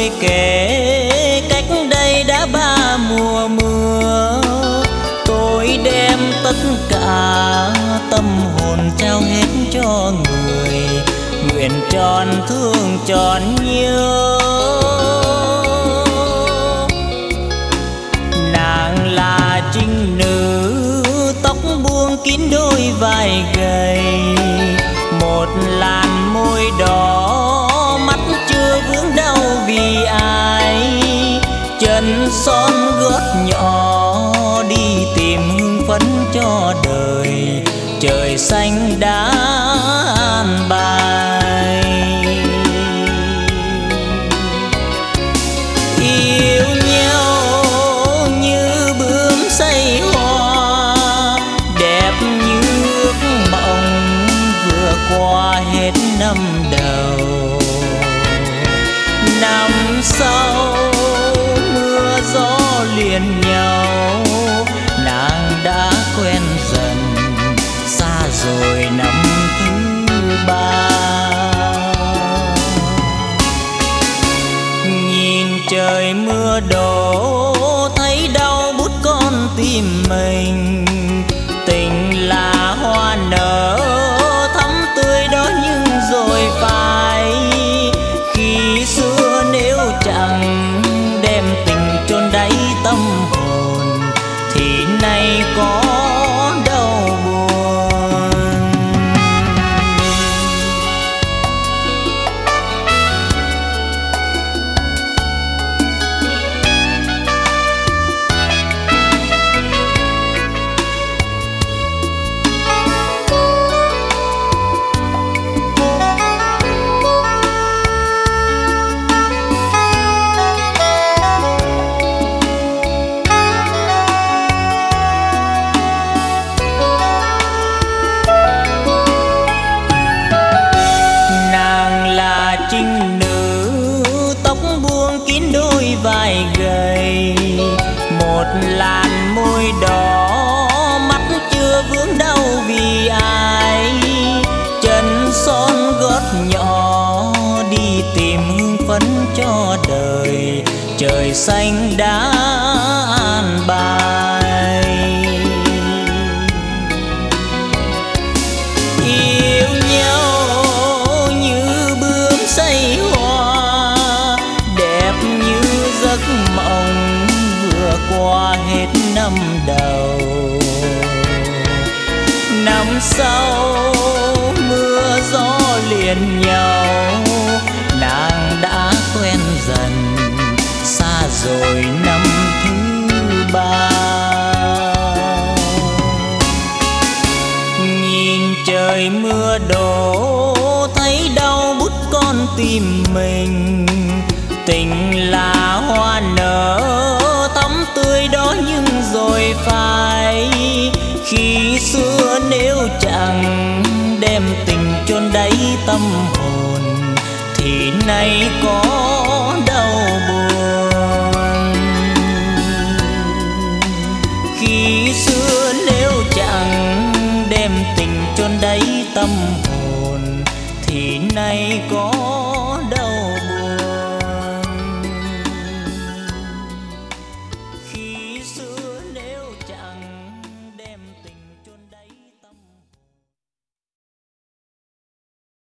tôi kể cách đây đã 3 mùa mưa, tôi đem tất cả tâm hồn trao hết cho người, nguyện tròn thương tròn nhớ. Nàng là trinh nữ tóc buông kín đôi vai gầy, một làn môi đỏ mắt chưa vướng đau vì ai, chân son gót nhỏ đi tìm hương phấn cho đời, trời xanh đã an bài. Yêu nhau như bướm say hoa, đẹp như ước mộng vừa qua hết năm đầu. Năm sau mưa gió liền nhau, nàng đã quen dần, xa rồi năm thứ 3. Nhìn trời mưa đổ thấy đau buốt con tim mình, tình là hoa nở thắm tươi đó nhưng rồi phai. Khi xưa nếu chẳng đem tình chôn đáy tâm hồn thì nay có đâu buồn. Trinh nữ tóc buông kín đôi vai gầy, một làn môi đỏ mắt chưa vướng đau vì ai, chân son gót nhỏ đi tìm hương phấn cho đời, trời xanh đã an bài. Yêu nhau say hoa, đẹp như giấc mộng vừa qua hết năm đầu. Năm sau mưa gió liền nhau, nàng đã quen dần, xa rồi năm thứ 3. Nhìn trời mưa đổ thấy đau bút con tim mình, tình là hoa nở thắm tươi đó nhưng rồi phai. Khi xưa nếu chẳng đem tình chôn đáy tâm hồn thì nay có đâu buồn. Khi xưa nếu chẳng đem tình chôn đáy tâm hồn thì nay có